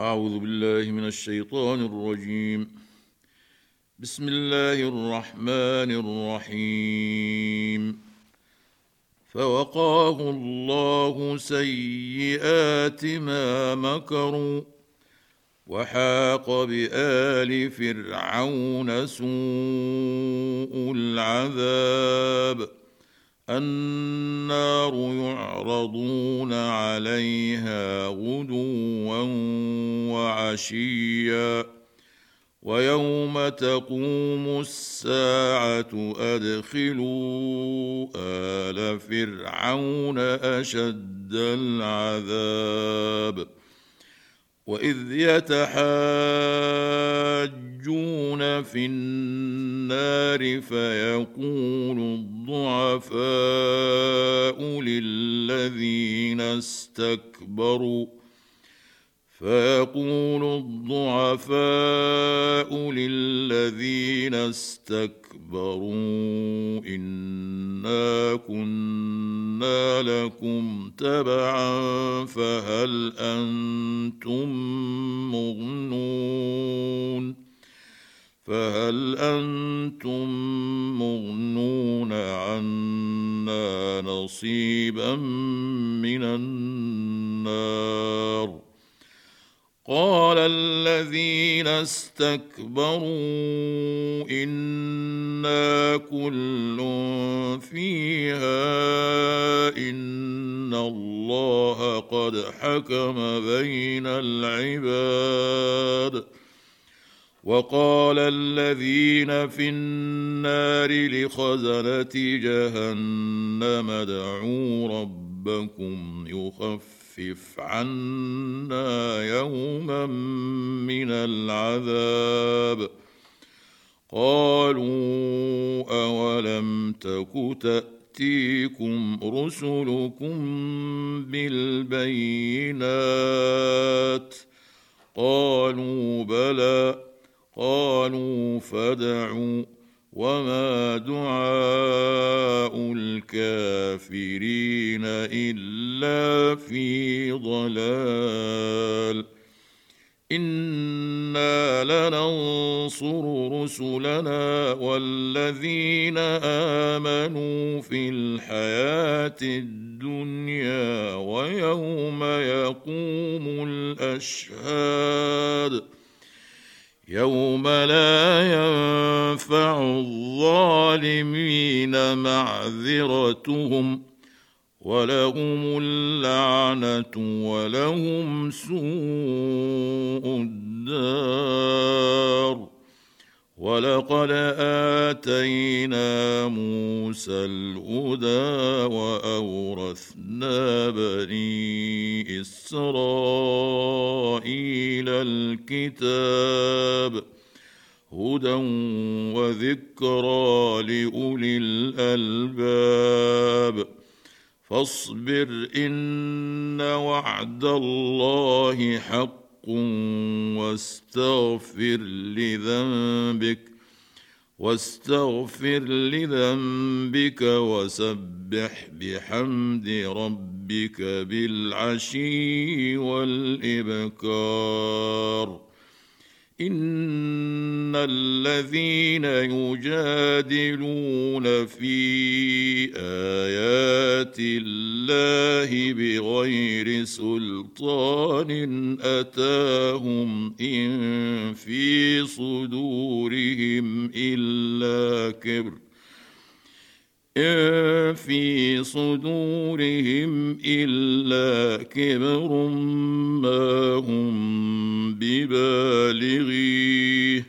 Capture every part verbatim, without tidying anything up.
أعوذ بالله من الشيطان الرجيم. بسم الله الرحمن الرحيم. فوقاه الله سيئات ما مكروا وحاق بآل فرعون سوء العذاب. النار يعرضون عليها غدوا وعشيا ويوم تقوم الساعة أدخلوا آل فرعون أشد العذاب. وإذ يتحاجون في النار فيقول الضعفاء للذين استكبروا فيقول الضعفاء للذين استكبروا إنا كنا لكم تبعا فهل أنتم مغنون فهل أنتم مغنون عنا نصيبا من النار. قال الذين استكبروا إنا كل فيها إن الله قد حكم بين العباد. وقال الذين في النار لخزنة جهنم ادعوا ربكم يخفف خفف عنا يوما من العذاب. قالوا أولم تك تأتيكم رسلكم بالبينات قالوا بلى قالوا فادعوا وما دعاء الكافرين إلا في ضلال. إنا لننصر رسلنا والذين آمنوا في الحياة الدنيا ويوم يقوم الأشهاد يوم لا ينفع الظالمين معذرتهم ولهم اللعنة ولهم سوء الدار. ولقد آتينا موسى الهدى وأورثنا بني إسرائيل الكتاب هدى وذكرى لأولي الألباب. فاصبر إن وعد الله حق واستغفر لذنبك واستغفر لذنبك وسبح بحمد ربك بالعشي والإبكار. إن الذين يجادلون في آيات الله بغير سلطان أتاهم إن في صدورهم إلا كبر إن في صدورهم إلا كبر ما هم ببالغيه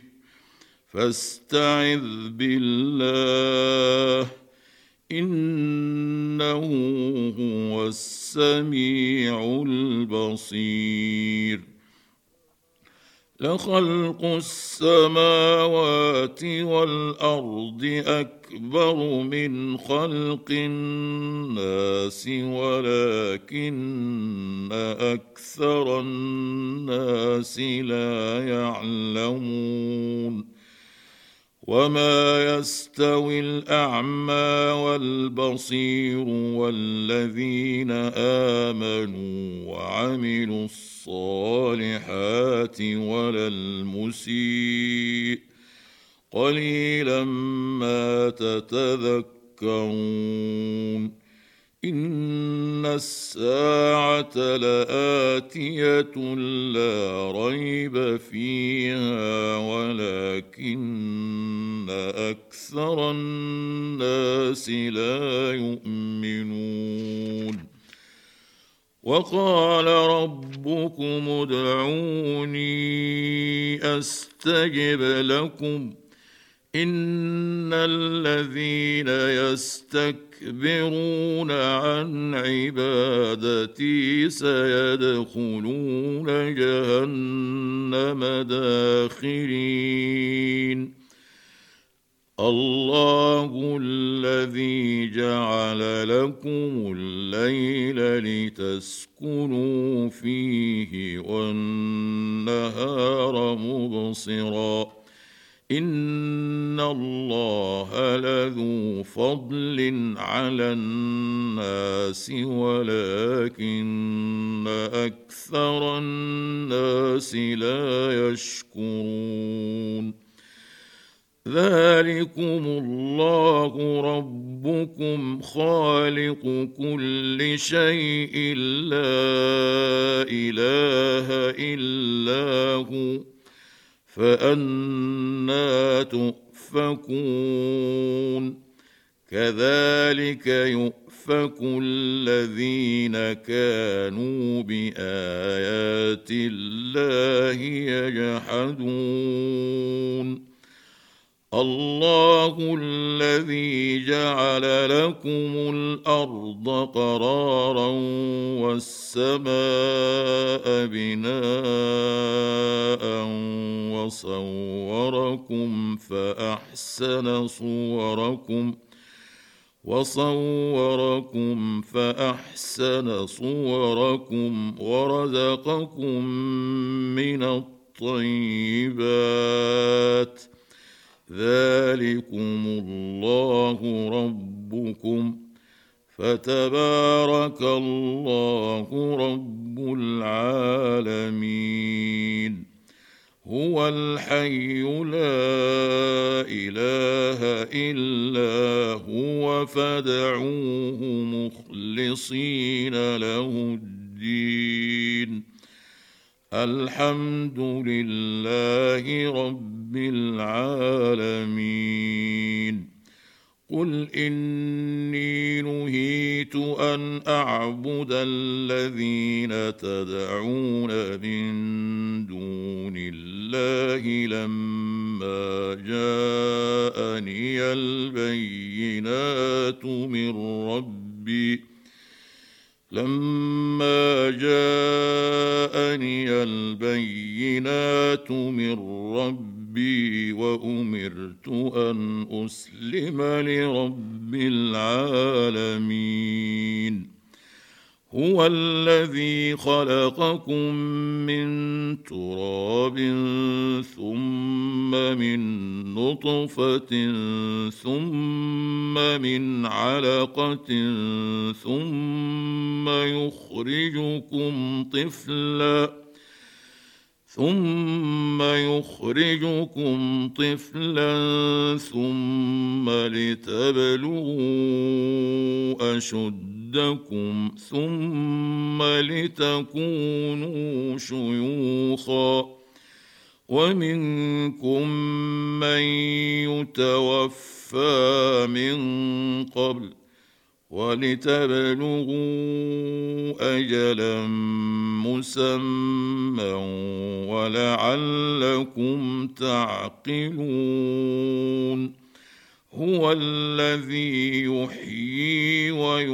فاستعذ بالله إنه هو السميع البصير. لخلق السماوات والأرض أكبر من خلق الناس ولكن أكثر الناس لا يعلمون. وما يستوي الأعمى والبصير والذين آمنوا وعملوا الصالحات ولا المسيء قليلا ما تتذكرون إن الساعة لآتية لا ريب فيها ولكن أكثر الناس لا يؤمنون وقال ربكم ادعوني أستجب لكم إن الذين يستكبرون عن عبادتي سيدخلون جهنم داخرين الله الذي جعل لكم الليل لتسكنوا فيه والنهار مبصرا إن الله لذو فضل على الناس ولكن أكثر الناس لا يشكرون ذلكم الله ربكم خالق كل شيء لا إله إلا هو فأنى تؤفكون كذلك يؤفك الذين كانوا بآيات الله يجحدون الله الذي جعل لكم الأرض قرارا والسماء بناء وصوركم فأحسن صوركم وصوركم فأحسن صوركم ورزقكم من الطيبات ذلكم الله ربكم فتبارك الله رب العالمين هو الحي لا إله إلا هو فادعوه مخلصين له الدين الحمد لله رب العالمين قل إني نهيت أن أعبد الذين تدعون من دون الله لما جاءني البينات من ربي لما جاءني البينات من ربي وأمرت أن أسلم لرب العالمين هو الذي خلقكم من تراب ثم من نطفة ثم من علقة ثم يخرجكم طفلا ثم يخرجكم طفلا ثم لتبلغوا أشدكم ثم لتكونوا شيوخا ومنكم من يتوفى من قبل ولتبلغوا أجلا مسمى ولعلكم تعقلون هو الذي يحيي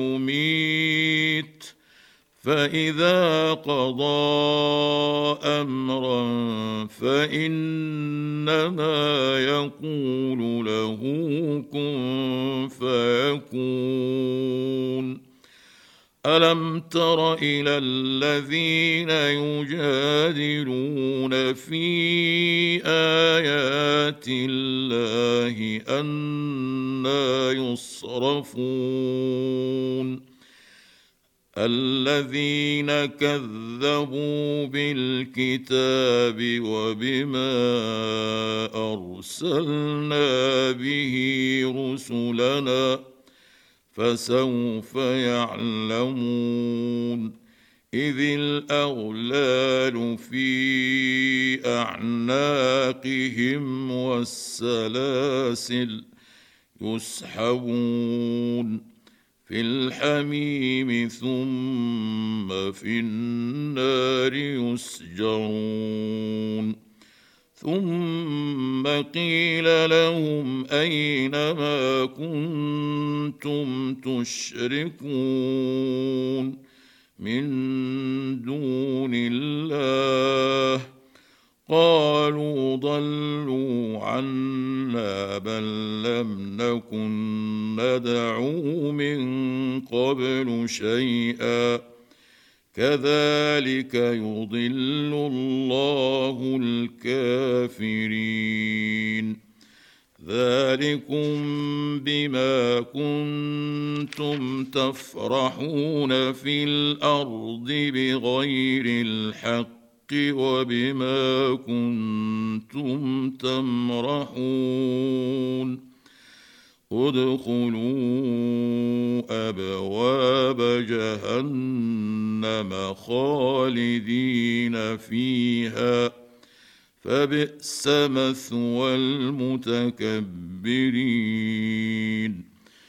ويميت فإذا قضى أمرا فإنما يقول له كن فيكون ألم تر إلى الذين يجادلون في آيات الله أنى يصرفون الذين كذبوا بالكتاب وبما أرسلنا به رسلنا فسوف يعلمون إذ الأغلال في أعناقهم والسلاسل يسحبون في الحميم ثم في النار يسجرون ثم قيل لهم أين ما كنتم تشركون من دون الله قالوا ضلوا عنا بل لم نكن ندعو من قبل شيئا كذلك يضل الله الكافرين ذلكم بما كنتم تفرحون في الأرض بغير الحق وبما كنتم تمرحون ادخلوا أبواب جهنم خالدين فيها فبئس مثوى المتكبرين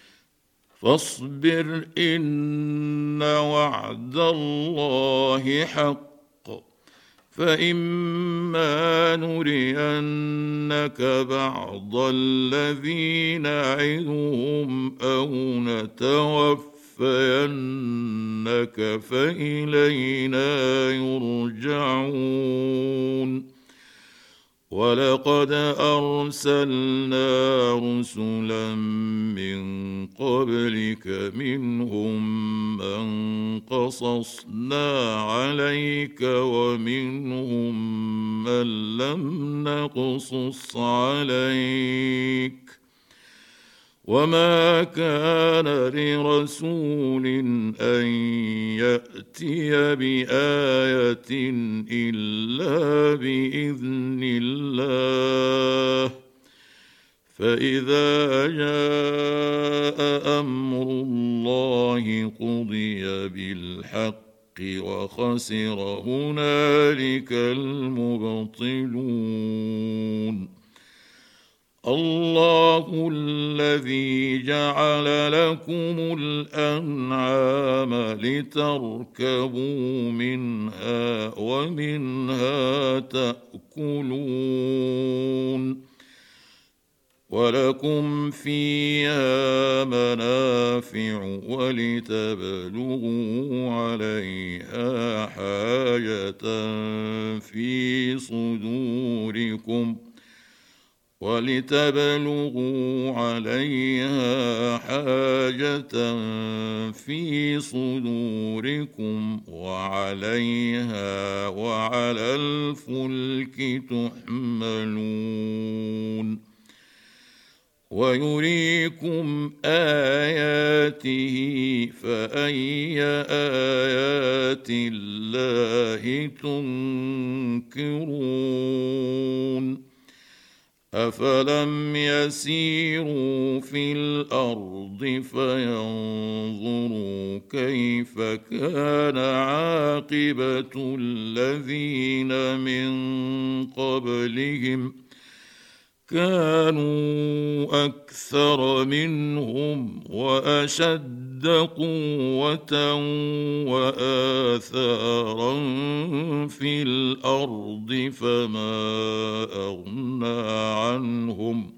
فاصبر إن وعد الله حق فإما نرينك بعض الذي نعدهم أو نتوفينك فإلينا يرجعون ولقد أرسلنا رسلا من قبلك منهم من قصصنا عليك ومنهم من لم نقصص عليك وما كان لرسول أن يأتي بآية إلا بإذن الله فإذا جاء أمر الله قضي بالحق وخسر هنالك المبطلون الله الذي جعل لكم الأنعام لتركبوا منها ومنها تأكلون ولكم فيها منافع ولتبلغوا عليها حاجة في صدوركم ولتبلغوا عليها حاجة في صدوركم وعليها وعلى الفلك تحملون ويريكم آياته فأي آيات الله تنكرون أفلم يسيروا في الأرض فينظروا كيف كان عاقبة الذين من قبلهم كانوا أكثر منهم وأشد قوة وآثارا في الأرض فما أغنى عنهم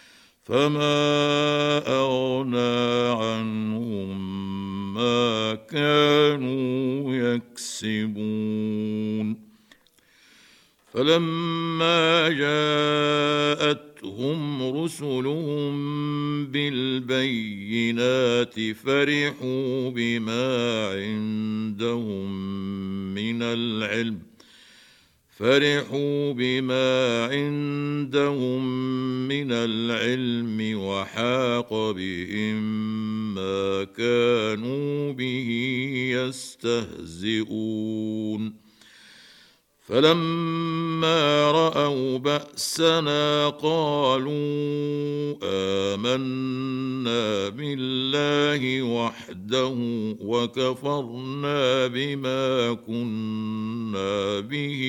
فما أغنى عنهم ما كانوا يكسبون فلما جاءتهم رسلهم بالبينات فرحوا بما عندهم من العلم فرحوا بما عندهم من العلم وحاق بهم ما كانوا به يستهزئون فلما رأوا بأسنا قالوا آمنا بالله وحده وكفرنا بما كنا به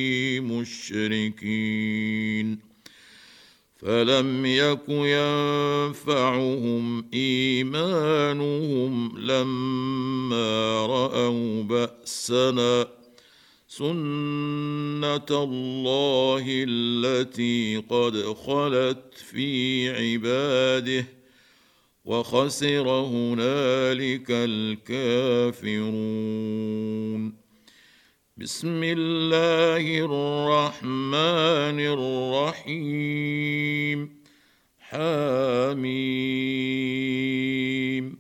مشركين فلم يك ينفعهم إيمانهم لما رأوا بأسنا سنة الله التي قد خلت في عباده وخسر هنالك الكافرون بسم الله الرحمن الرحيم حميم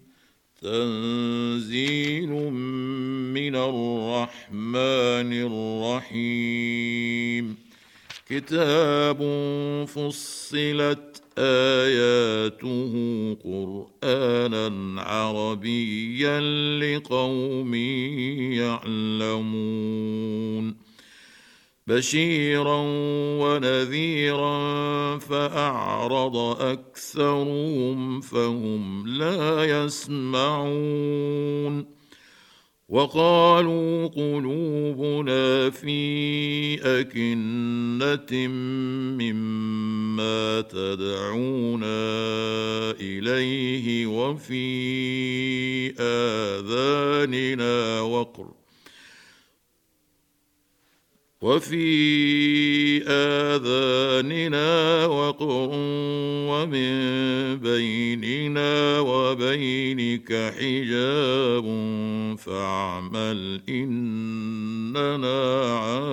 تنزيل من الرحمن الرحيم كتاب فصلت آياته قرآنا عربيا لقوم يعلمون بشيرا ونذيرا فأعرض أكثرهم فهم لا يسمعون وقالوا قلوبنا في أكنة مما تدعونا إليه وفي آذاننا وقر وفي آذاننا وقر ومن بيننا وبينك حجاب فاعمل إننا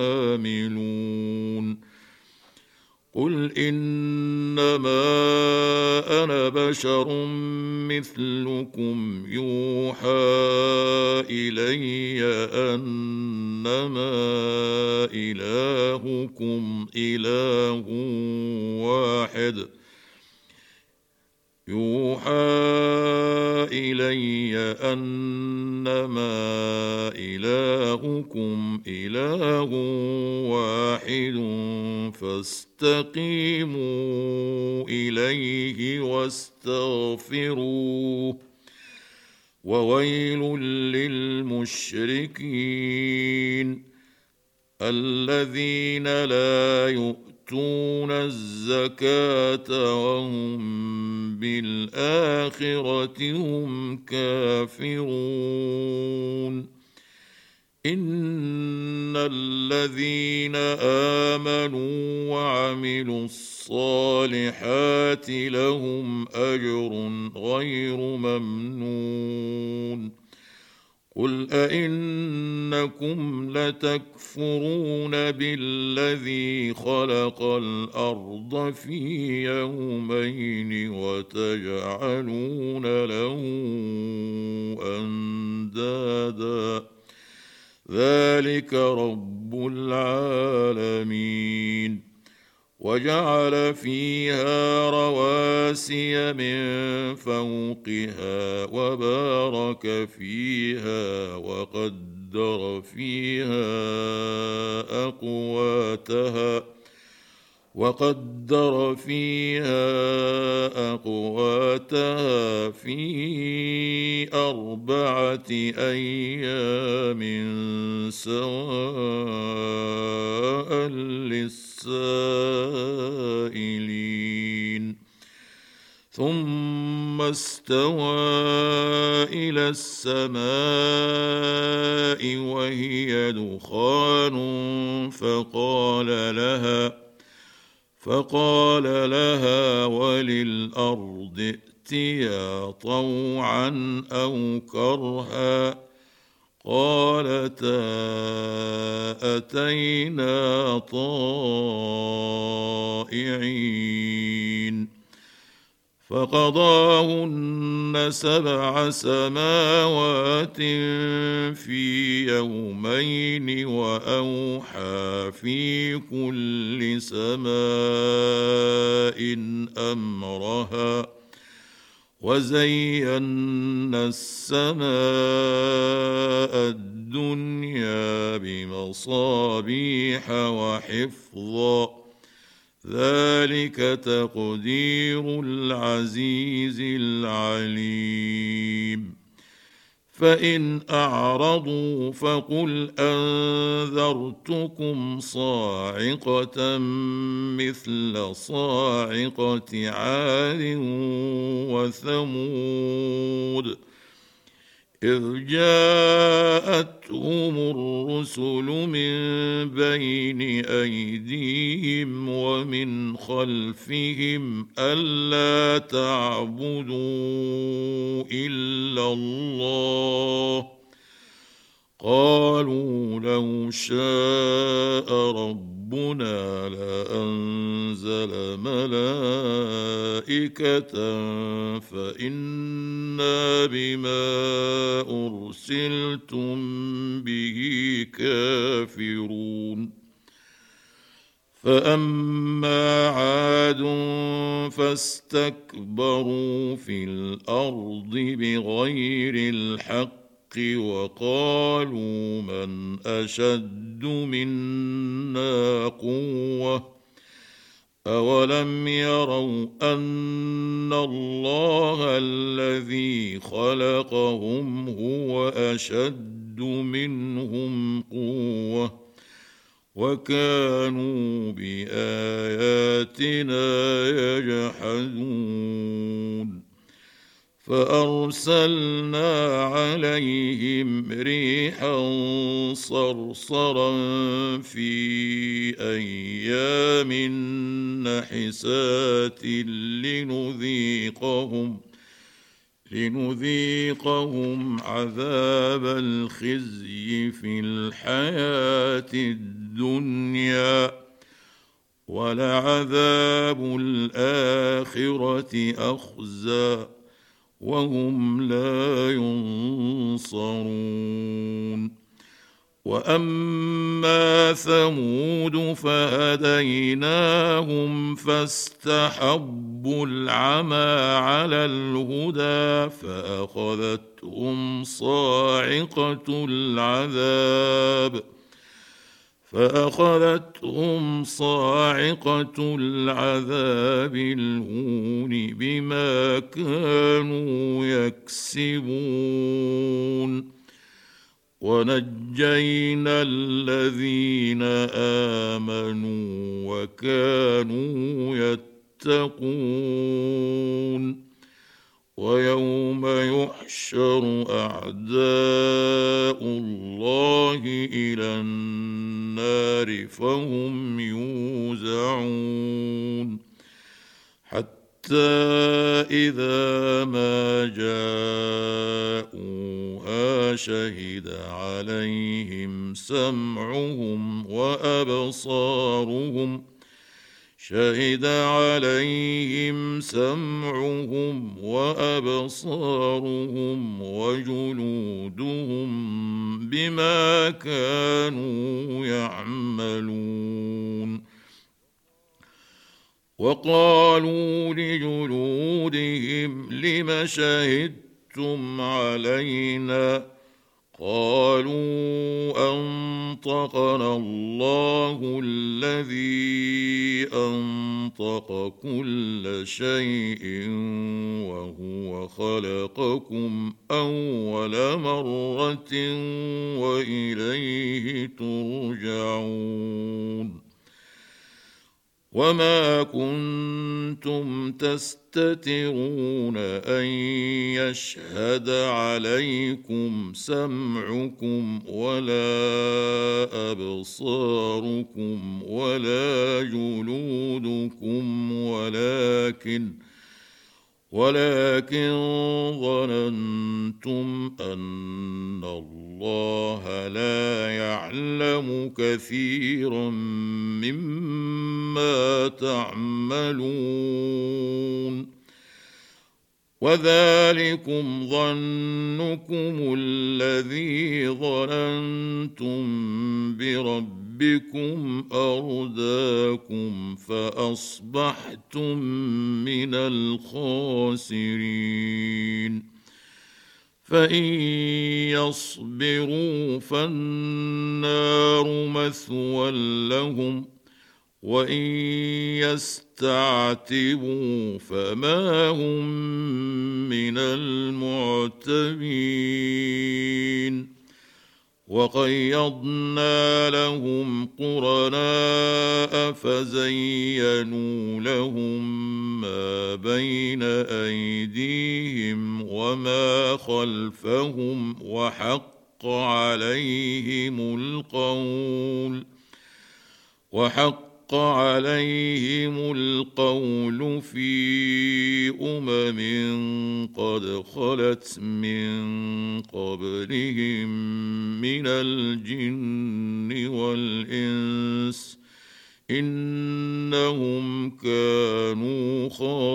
عاملون قل إنما أنا بشر مثلكم يوحى إلي أنما إلهكم إله واحد يوحى إلي أنما إلهكم إله واحد فاستقيموا إليه واستغفروه وويل للمشركين الذين لا يؤتون الزكاة وهم بالآخرة هم كافرون إن الذين آمنوا وعملوا الصالحات لهم أجر غير ممنون قل أئنكم لتكفرون بالذي خلق الأرض في يومين وتجعلون له أندادا ذلك رب العالمين وجعل فيها رواسي من فوقها وبارك فيها وقدر فيها أقواتها وقدر فيها أقواتها في أربعة أيام سواء للسائلين ثم استوى إلى السماء وهي دخان فقال لها فقال لها وللأرض ائتيا طوعا أو كرها قالتا أتينا طائعين فقضاهن سبع سماوات في يومين وأوحى في كل سماء أمرها وزينا السماء الدنيا بمصابيح وحفظا ذلك تقدير العزيز العليم فإن أعرضوا فقل أنذرتكم صاعقة مثل صاعقة عاد وثمود إذ جاءتهم الرسل من بين أيديهم ومن خلفهم ألا تعبدوا إلا الله قالوا لو شاء ربنا لأنزل ملائكة فإنا بما أرسلتم به كافرون فأما عاد فاستكبروا في الأرض بغير الحق وقالوا من أشد منا قوة أولم يروا أن الله الذي خلقهم هو أشد منهم قوة وكانوا بآياتنا يجحدون فأرسلنا عليهم ريحا صرصرا في أيام نحسات لنذيقهم لنذيقهم عذاب الخزي في الحياة الدنيا ولعذاب الآخرة أخزى وهم لا ينصرون وأما ثمود فهديناهم فاستحبوا العمى على الهدى فأخذتهم صاعقة العذاب فأخذتهم صاعقة العذاب الهون بما كانوا يكسبون ونجينا الذين آمنوا وكانوا يتقون ويوم يحشر أعداء الله إلى النار فهم يوزعون حتى إذا ما جاءوها شهد عليهم سمعهم وأبصارهم شهد عليهم سمعهم وأبصارهم وجلودهم بما كانوا يعملون وقالوا لجلودهم لم شهدتم علينا قالوا أنطقنا الله الذي أنطق كل شيء وهو خلقكم أول مرة وإليه ترجعون وما كنتم تستترون أن يشهد عليكم سمعكم ولا أبصاركم ولا جلودكم ولكن ولكن ظننتم أن الله لا يعلم كثيرا مما تعملون وذلكم ظنكم الذي ظننتم بربكم أرداكم فأصبحتم من الخاسرين فإن يصبروا فالنار مثوى لهم وإن يستعتبوا فما هم من المعتبين وقيضنا لهم قرناء فزينوا لهم ما بين أيديهم وما خلفهم وحق عليهم القول وحق حق عليهم القول في أمم قد خلت من قبلهم من الجن والإنس إنهم كانوا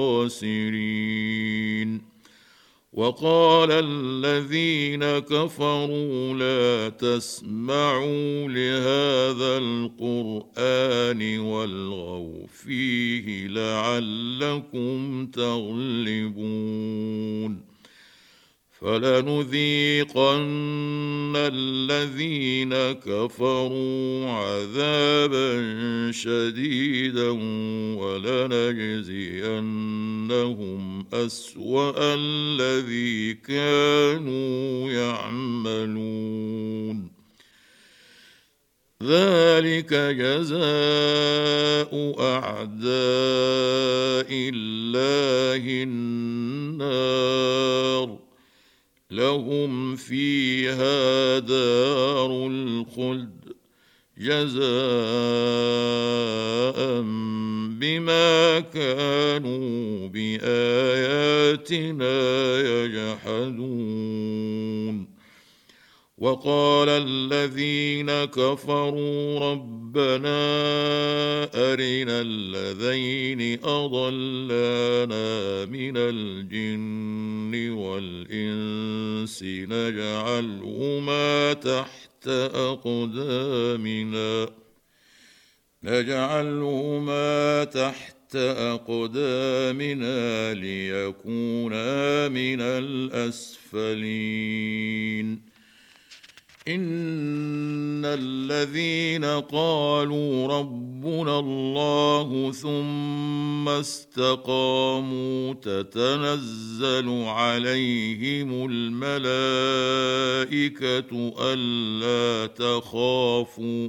خاسرين وقال الذين كفروا لا تسمعوا لهذا القرآن والغوا فيه لعلكم تغلبون فلنذيقن الذين كفروا عذابا شديدا ولنجزينهم أسوأ الذي كانوا يعملون ذلك جزاء أعداء الله النار لهم فيها دار الخلد جزاء بما كانوا بآياتنا يجحدون وقال الذين كفروا ربنا أرنا الذين أضلانا من الجن والإنس نجعلهما تحت أقدامنا نجعلهما تحت أقدامنا ليكونا من الأسفلين إن الذين قالوا ربنا الله ثم استقاموا تتنزل عليهم الملائكة ألا تخافوا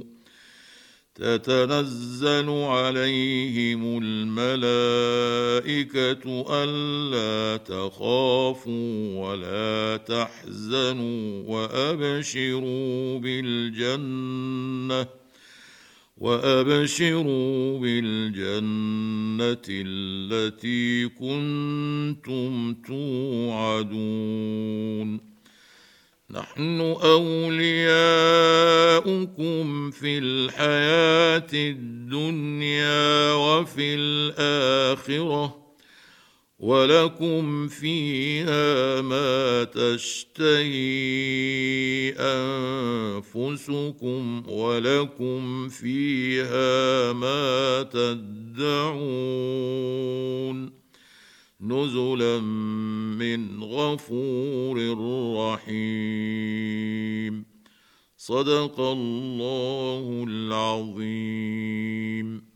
تتنزل عليهم الملائكة ألا تخافوا ولا تحزنوا وأبشروا بالجنة وأبشروا بالجنة التي كنتم توعدون نحن أولياؤكم في الحياة الدنيا وفي الآخرة ولكم فيها ما تشتهي أنفسكم ولكم فيها ما تدعون نزلا من غفور رحيم صدق الله العظيم.